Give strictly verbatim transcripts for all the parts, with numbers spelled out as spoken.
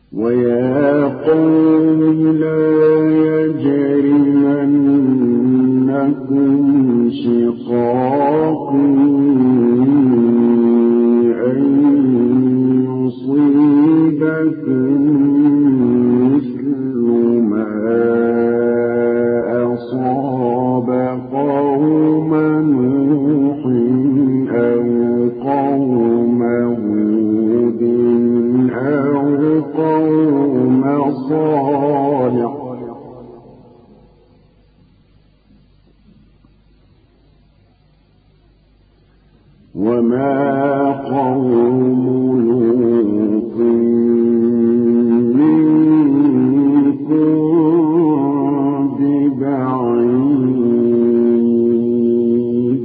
ويا قوم لا يجرمنكم شقاقي أن يصيبكم مثل ما أصاب قوم نوح أو قوم هود أو قوم صالح وما قوم لوط منكم ببعيد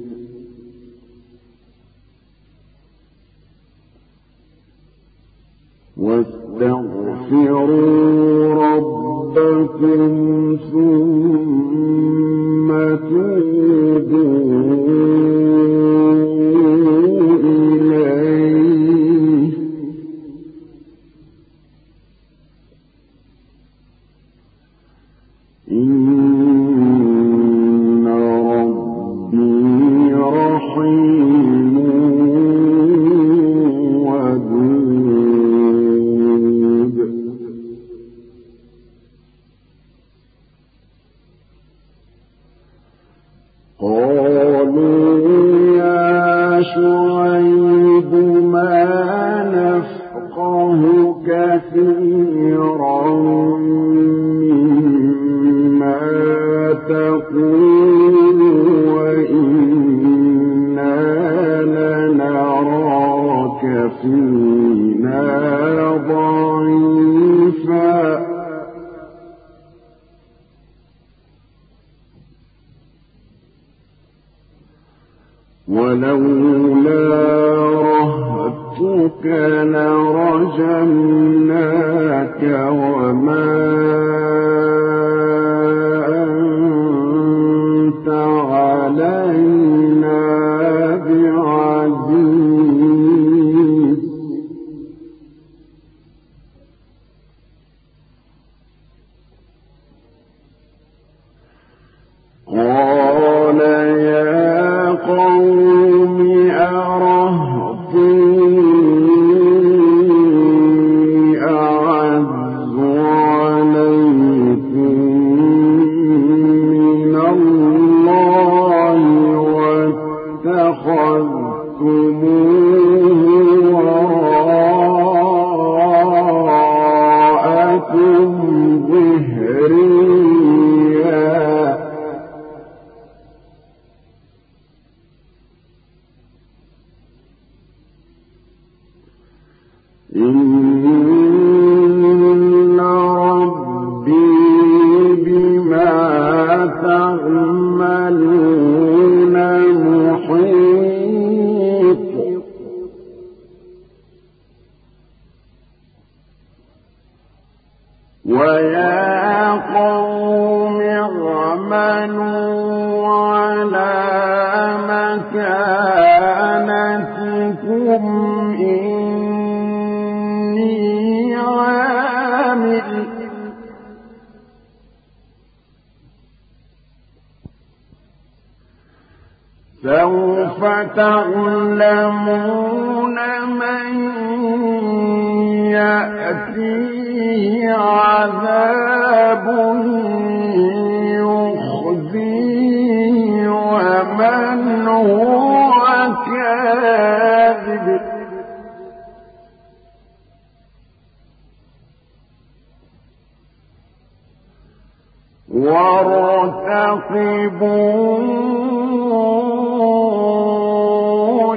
واستغفروا ربكم ثم توبوا إليه إن ربي رحيم ودود قالوا يا شعيب ما نفقه كثيرا مما تقول وإنا لنراك فينا ضعيفا ولولا رهتك لرجمناك وما أنت علينا بعزيز قال يا قوم أرهطي أعز عليكم من الله واتخذتموه وراءكم ظهريا إن ربي بما تعملون محيط ويا قوم اعملوا على مكانتكم إني عامل سوف تعلمون من يأتيه عذاب يخزيه ومن هو كاذب وارتقبوا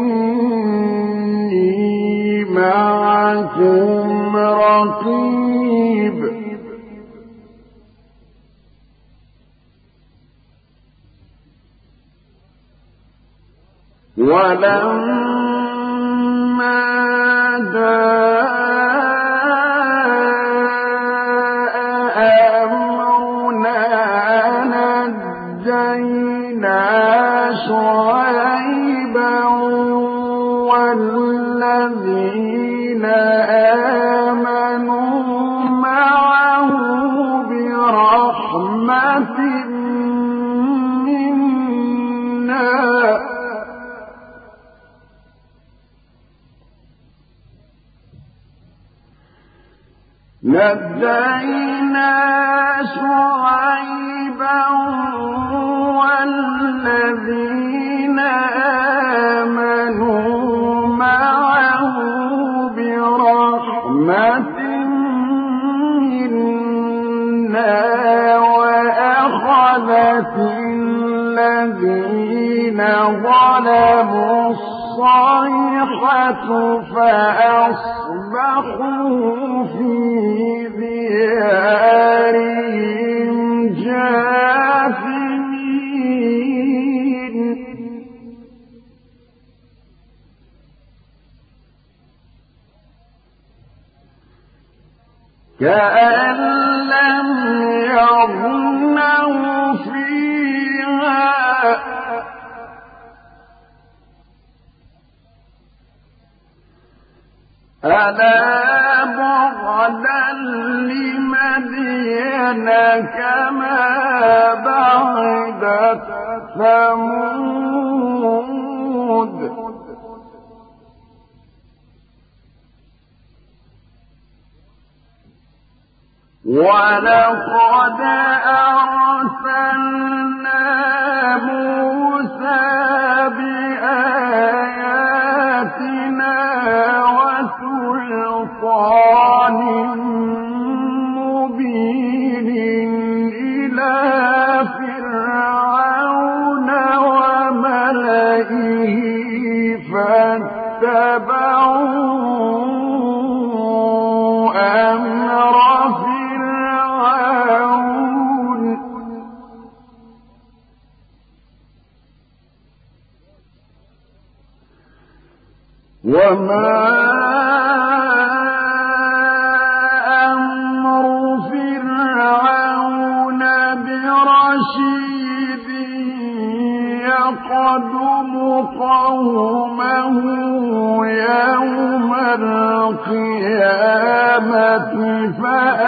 إني معكم رقيب ولما جاء أمرنا نجينا شعيبا والذين آمنوا نجينا شعيبا والذين آمنوا معه برحمة منا وأخذت الذين ظلموا الصيحة فأصبحوا في ديارهم جاثمين كأن لم يغنوا فيها ألا بعدا لمدين كما بعدت ثمود ولقد أرسلنا موسى بآياتنا وسلطان مبين إلى فرعون وملئه فاتبعوا أمر فرعون وما أمر فرعون برشيد يقدم قومه يوم القيامة فأ